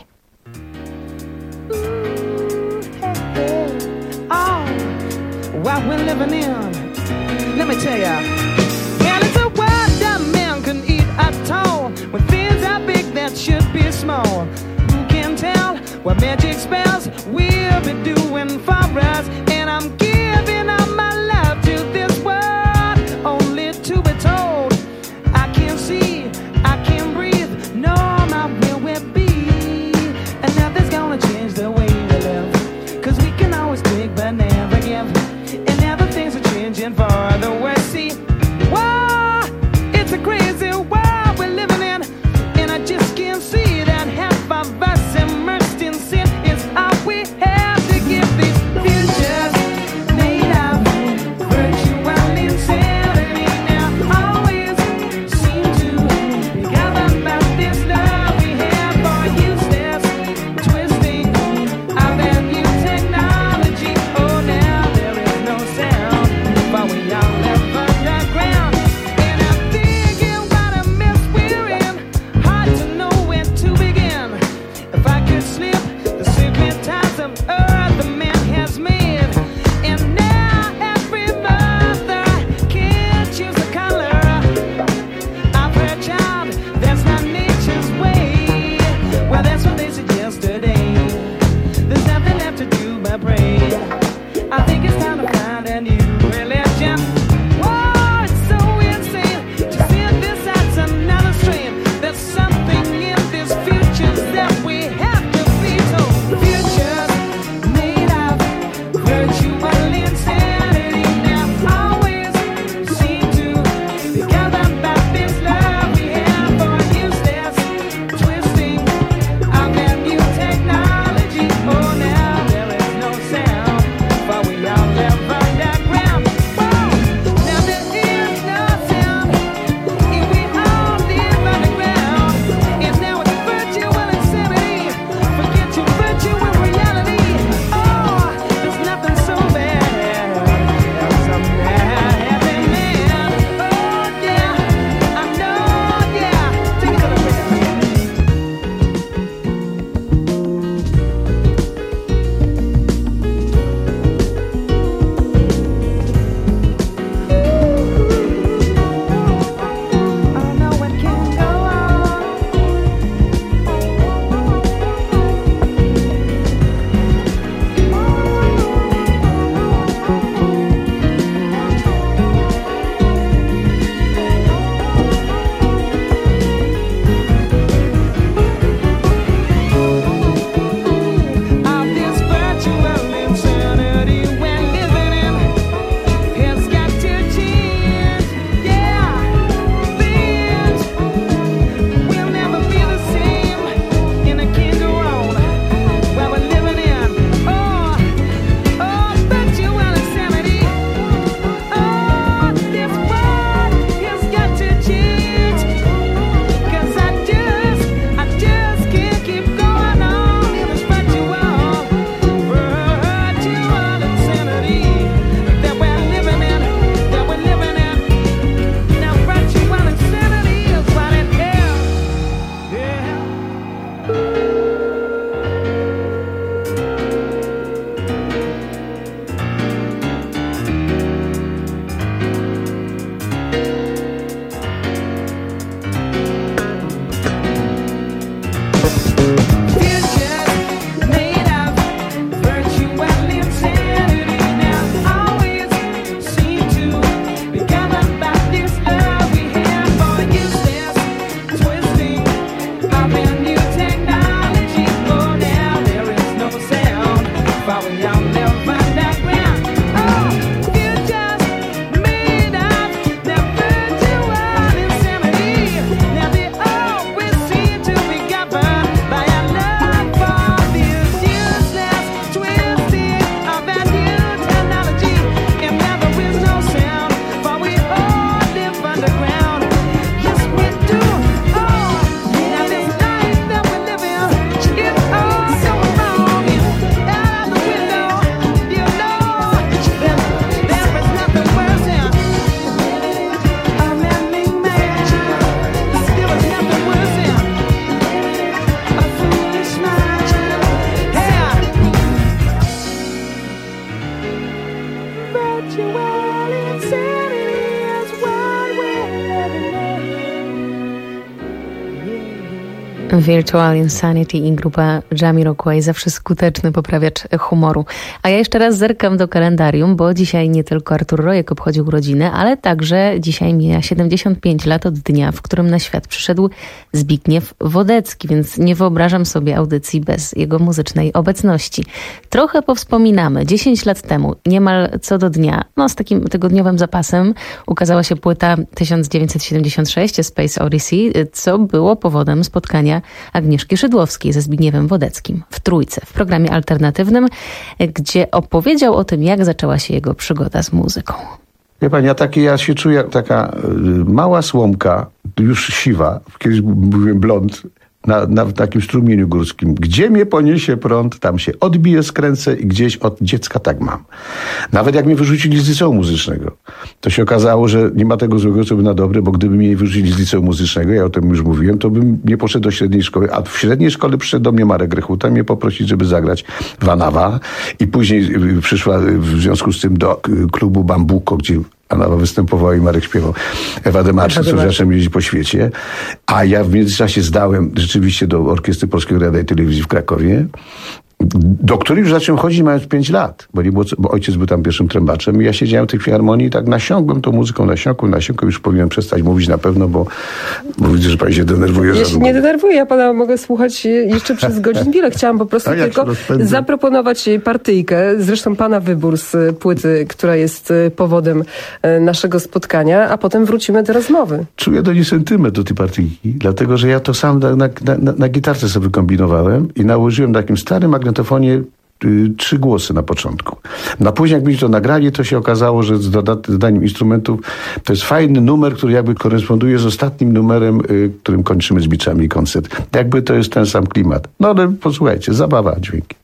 What we're living in, let me tell ya. And it's a world that man can eat at all. When things are big that should be small. Who can tell what magic spells we'll be doing for us? And I'm giving up my love to this world, only to be told I can't see, I can't breathe, no, my will will be. And nothing's gonna change the way we live, 'cause we can always take but never give. And now the things are changing for the worse. See, whoa, it's a crazy world we're living in, and I just can't see that half of us immersed in sin is all we have to give these futures made of virtual insanity. Now always seem to be gathered about this love we have for useless twisting of that new technology. Oh, now there is no sound, but we all live underground. And I'm thinking what a mess we're in, hard to know where to begin. If I could slip the secret ties of earth the man has made, and now every mother can choose a color of her child. That's not nature's way. Well, that's what they said yesterday. There's nothing left to do but pray. I think it's time to find a new religion. Whoa, it's so insane to see this as another strain. There's something in this future that we have to be told. Futures made of virtual insanity. Now always seem to be gathered about this love we have for useless twisting of that new technology. Oh, now there is no sound, but we all live underground. Virtual insanity is what we're living in. Virtual Insanity i grupa Jamiroquai, zawsze skuteczny poprawiacz humoru. A ja jeszcze raz zerkam do kalendarium, bo dzisiaj nie tylko Artur Rojek obchodził urodziny, ale także dzisiaj mija siedemdziesiąt pięć lat od dnia, w którym na świat przyszedł Zbigniew Wodecki, więc nie wyobrażam sobie audycji bez jego muzycznej obecności. Trochę powspominamy. dziesięć lat temu, niemal co do dnia, no z takim tygodniowym zapasem, ukazała się płyta tysiąc dziewięćset siedemdziesiąt sześć Space Odyssey, co było powodem spotkania Agnieszki Szydłowskiej ze Zbigniewem Wodeckim w Trójce, w programie alternatywnym, gdzie opowiedział o tym, jak zaczęła się jego przygoda z muzyką. Wie pani, ja, taki, ja się czuję taka y, mała słomka, już siwa, kiedyś mówiłem blond, na, na takim strumieniu górskim. Gdzie mnie poniesie prąd, tam się odbije, skręcę i gdzieś od dziecka tak mam. Nawet jak mnie wyrzucili z liceum muzycznego, to się okazało, że nie ma tego złego, co by na dobre, bo gdyby mnie wyrzucili z liceum muzycznego, ja o tym już mówiłem, to bym nie poszedł do średniej szkoły, a w średniej szkole przyszedł do mnie Marek Grechuta mnie poprosić, żeby zagrać Vanawa i później przyszła w związku z tym do klubu Bambuko, gdzie Anawa występowała i Marek śpiewał. Ewa Demarczyk, co zacząłem jeździć po świecie. A ja w międzyczasie zdałem rzeczywiście do Orkiestry Polskiego Radia i Telewizji w Krakowie, do której już zacząłem chodzić mając pięć lat, bo, nie było, bo ojciec był tam pierwszym trębaczem i ja siedziałem w tej filharmonii i tak nasiąkłem tą muzyką, nasiąkłem, nasiąkłem, już powinienem przestać mówić na pewno, bo, bo widzę, że pani się denerwuje. Ja się nie denerwuję, ja pana mogę słuchać jeszcze przez godzin wiele. Chciałam po prostu tylko zaproponować partyjkę, zresztą pana wybór z płyty, która jest powodem naszego spotkania, a potem wrócimy do rozmowy. Czuję do niej sentyment do tej partyjki, dlatego, że ja to sam na, na, na, na gitarce sobie kombinowałem i nałożyłem na takim starym magnetofonie y, trzy głosy na początku. Na później, jak mi to nagrali, to się okazało, że z dodaniem instrumentów to jest fajny numer, który jakby koresponduje z ostatnim numerem, y, którym kończymy z Biczami koncert. Jakby to jest ten sam klimat. No ale posłuchajcie, zabawa, dźwięki.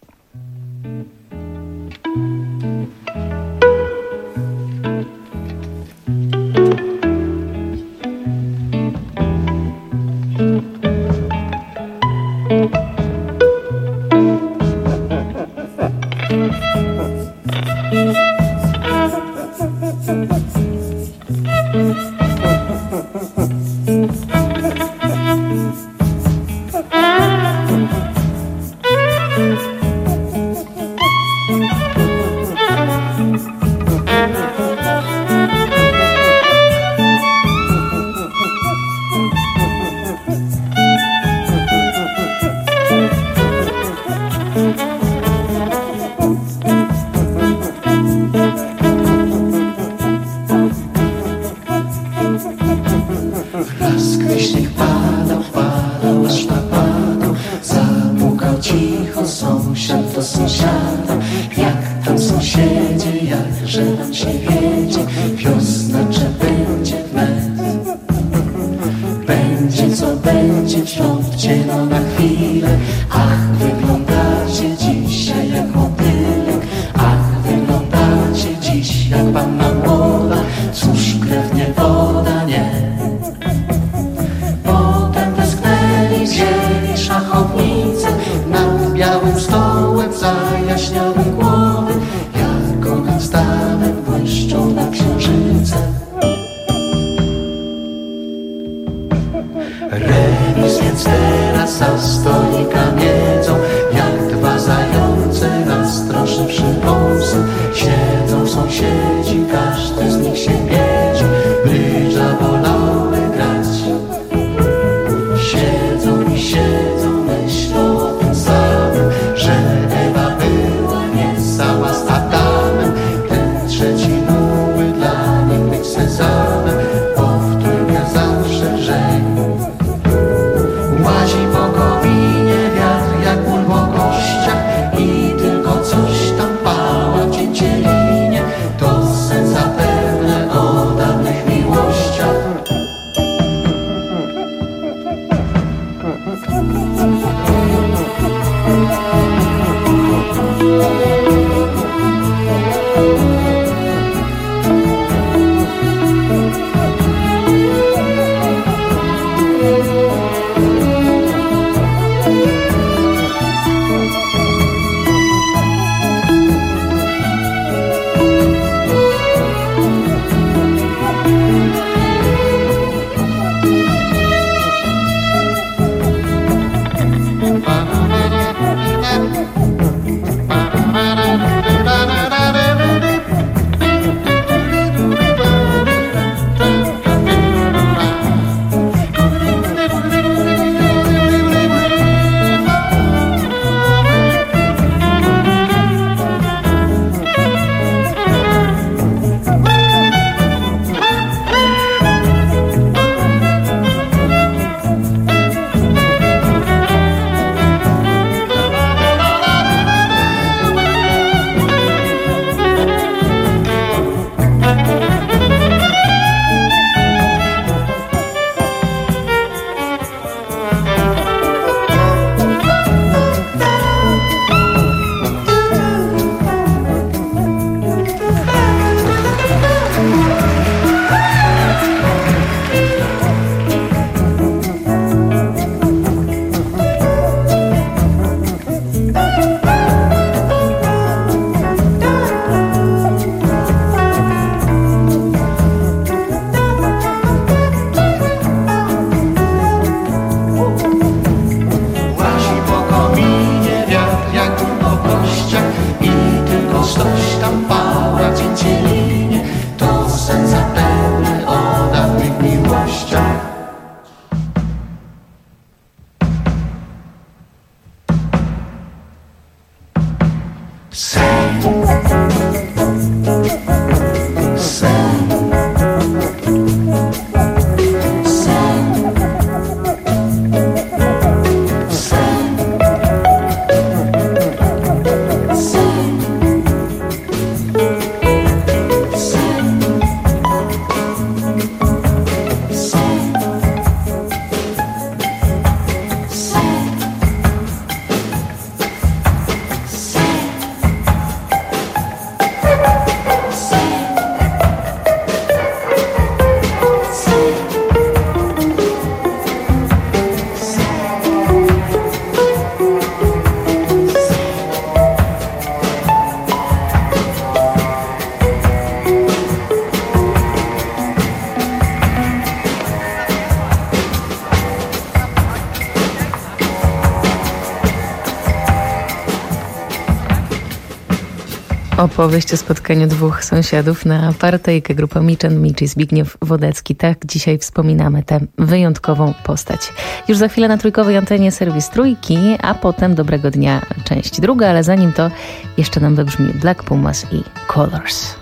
Opowieść o spotkaniu dwóch sąsiadów na partyjkę. Grupa Micz and Micz i Zbigniew Wodecki. Tak dzisiaj wspominamy tę wyjątkową postać. Już za chwilę na trójkowej antenie serwis Trójki, a potem Dobrego Dnia część druga, ale zanim to jeszcze nam wybrzmi Black Pumas i Colors.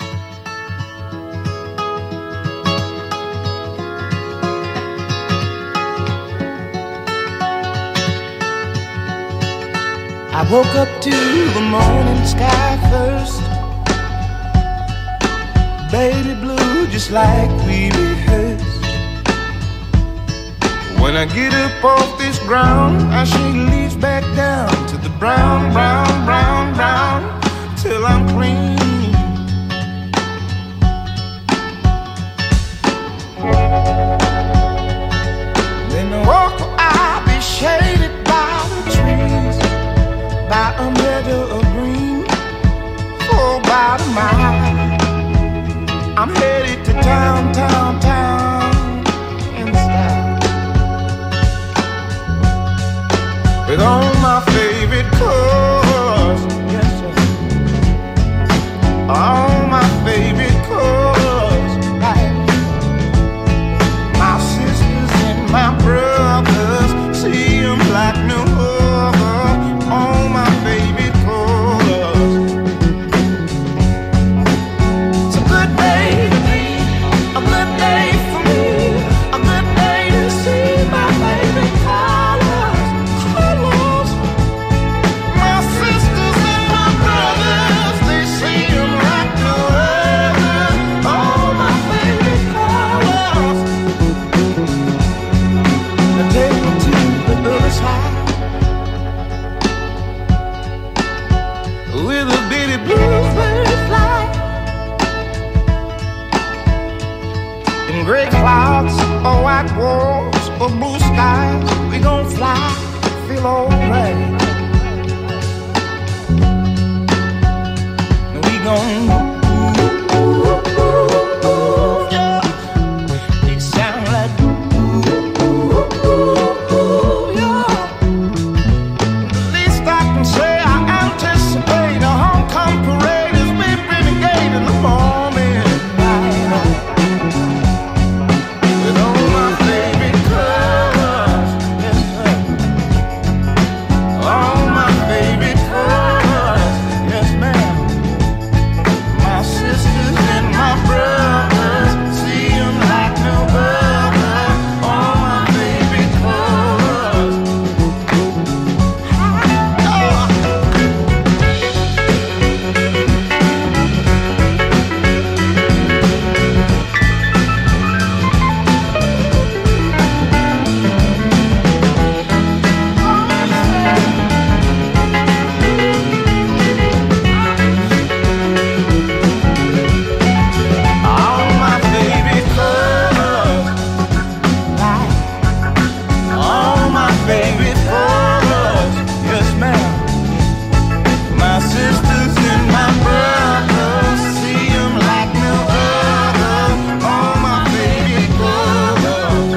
I woke up to the morning sky first, baby blue just like we rehearsed. When I get up off this ground, I shake leaves back down to the brown, brown, brown, brown, till I'm clean. Then I walk, I'll be shaded by the trees, by a meadow of green, for about a mile. I'm headed to town, town, town, in style, with all my favorite colors, yes, yes, all my favorite colors, like my sisters and my brothers, see them like no other, all my favorite colors. It's a good day to be, a good day for me, a good day to see my favorite colors, colors. My sisters and my brothers, they see them like no other, all my favorite colors. Now take me to the other side, with a bitty bluebird fly, in gray clouds or white walls or blue skies, we gon' fly, feel alright. We gon' ooh, ooh, ooh, ooh, yeah. They sound like ooh, ooh, ooh, ooh, yeah. The least I can say, I anticipate a homecoming parade as we renegade in the morning light, with all my favorite colors, yes, sir. All my favorite colors, yes, ma'am. My sisters and my brothers, see them like no other, all my favorite colors. All my favorite colors, like all my favorite colors, yes, ma'am. My sisters and my brothers, see them like no other, all my favorite colors.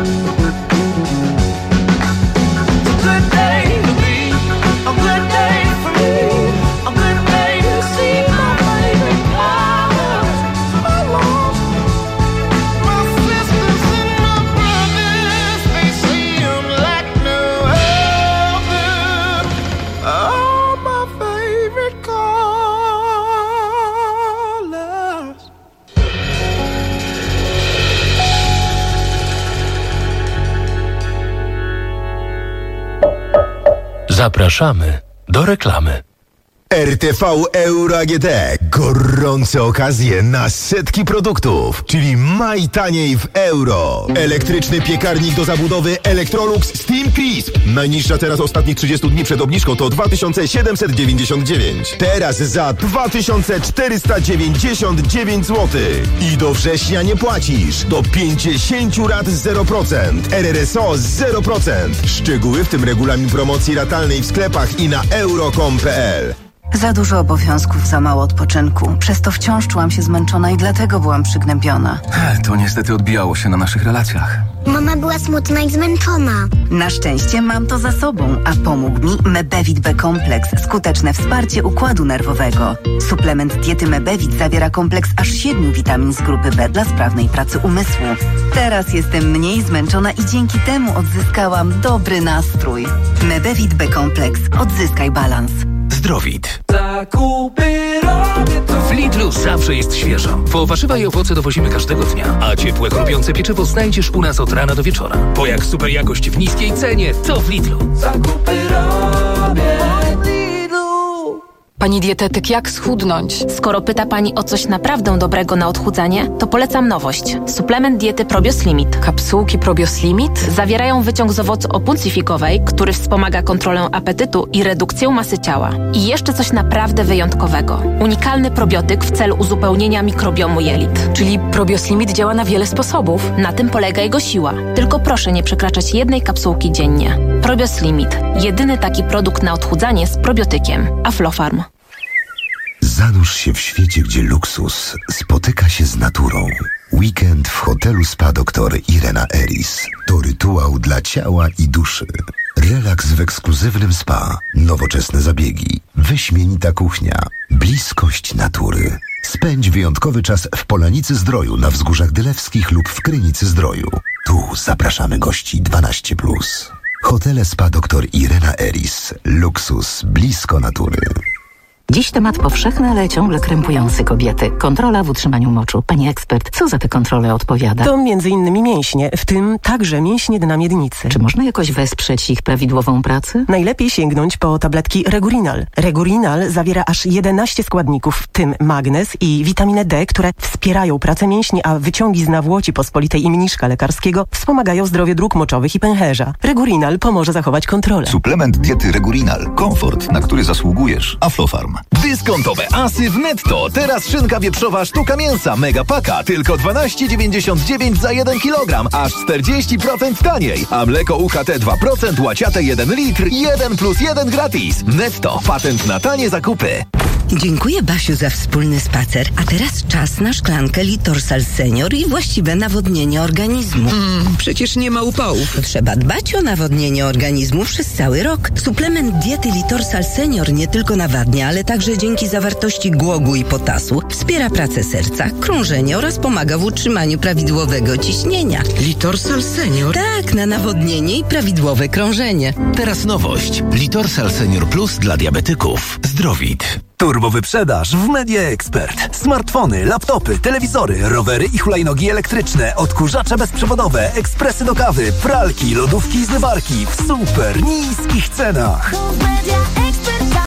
It's a good day to be, a good day for me, a good day to see my favorite colors, colors. My sisters and my brothers, they see them like no other, all my favorite colors. Zapraszamy do reklamy. R T V Euro A G D. Gorące okazje na setki produktów, czyli maj taniej w euro. Elektryczny piekarnik do zabudowy Electrolux Steam Crisp. Najniższa teraz ostatnich trzydziestu dni przed obniżką to dwa tysiące siedemset dziewięćdziesiąt dziewięć. Teraz za dwa tysiące czterysta dziewięćdziesiąt dziewięć złotych. I do września nie płacisz. Do pięćdziesiąt rat zero procent. R R S O zero procent. Szczegóły, w tym regulamin promocji ratalnej w sklepach i na euro kropka com kropka p l. Za dużo obowiązków, za mało odpoczynku. Przez to wciąż czułam się zmęczona i dlatego byłam przygnębiona. To niestety odbijało się na naszych relacjach. Mama była smutna i zmęczona. Na szczęście mam to za sobą, a pomógł mi Mebevit B-kompleks, skuteczne wsparcie układu nerwowego. Suplement diety Mebevit zawiera kompleks aż siedmiu witamin z grupy B dla sprawnej pracy umysłu. Teraz jestem mniej zmęczona i dzięki temu odzyskałam dobry nastrój. Mebevit B-kompleks. Odzyskaj balans. Zdrowit. Zakupy robię to. W Lidlu zawsze jest świeżo, bo warzywa i owoce dowozimy każdego dnia, a ciepłe, chrupiące pieczywo znajdziesz u nas od rana do wieczora. Bo jak super jakość w niskiej cenie, to w Lidlu. Zakupy robię w Lidlu. Pani dietetyk, jak schudnąć? Skoro pyta Pani o coś naprawdę dobrego na odchudzanie, to polecam nowość. Suplement diety Probios Limit. Kapsułki Probios Limit zawierają wyciąg z owocu opuncifikowej, który wspomaga kontrolę apetytu i redukcję masy ciała. I jeszcze coś naprawdę wyjątkowego. Unikalny probiotyk w celu uzupełnienia mikrobiomu jelit. Czyli Probios Limit działa na wiele sposobów. Na tym polega jego siła. Tylko proszę nie przekraczać jednej kapsułki dziennie. Probios Limit. Jedyny taki produkt na odchudzanie z probiotykiem. Aflofarm. Zanurz się w świecie, gdzie luksus spotyka się z naturą. Weekend w hotelu Spa doktor Irena Eris to rytuał dla ciała i duszy. Relaks w ekskluzywnym spa, nowoczesne zabiegi, wyśmienita kuchnia, bliskość natury. Spędź wyjątkowy czas w Polanicy Zdroju na Wzgórzach Dylewskich lub w Krynicy Zdroju. Tu zapraszamy gości dwanaście plus. Hotele Spa doktor Irena Eris. Luksus blisko natury. Dziś temat powszechny, ale ciągle krępujący kobiety. Kontrola w utrzymaniu moczu. Pani ekspert, co za te kontrole odpowiada? To między innymi mięśnie, w tym także mięśnie dna miednicy. Czy można jakoś wesprzeć ich prawidłową pracę? Najlepiej sięgnąć po tabletki Regurinal. Regurinal zawiera aż jedenaście składników, w tym magnez i witaminę D, które wspierają pracę mięśni, a wyciągi z nawłoci pospolitej i mniszka lekarskiego wspomagają zdrowie dróg moczowych i pęcherza. Regurinal pomoże zachować kontrolę. Suplement diety Regurinal. Komfort, na który zasługujesz. Aflofarm. Dyskontowe asy w Netto. Teraz szynka wieprzowa sztuka mięsa Mega Paka tylko dwanaście dziewięćdziesiąt dziewięć za jeden kilogram, aż czterdzieści procent taniej. A mleko U H T dwa procent, łaciate jeden litr, jeden plus jeden gratis. Netto. Patent na tanie zakupy. Dziękuję, Basiu, za wspólny spacer. A teraz czas na szklankę Litorsal Senior i właściwe nawodnienie organizmu. Mm, przecież nie ma upałów. Trzeba dbać o nawodnienie organizmu przez cały rok. Suplement diety Litorsal Senior nie tylko nawadnia, ale także dzięki zawartości głogu i potasu wspiera pracę serca, krążenie oraz pomaga w utrzymaniu prawidłowego ciśnienia. Litorsal Senior? Tak, na nawodnienie i prawidłowe krążenie. Teraz nowość. Litorsal Senior Plus dla diabetyków. Zdrowit. Turbo wyprzedaż w Media Expert. Smartfony, laptopy, telewizory, rowery i hulajnogi elektryczne, odkurzacze bezprzewodowe, ekspresy do kawy, pralki, lodówki i zmywarki w super niskich cenach. Media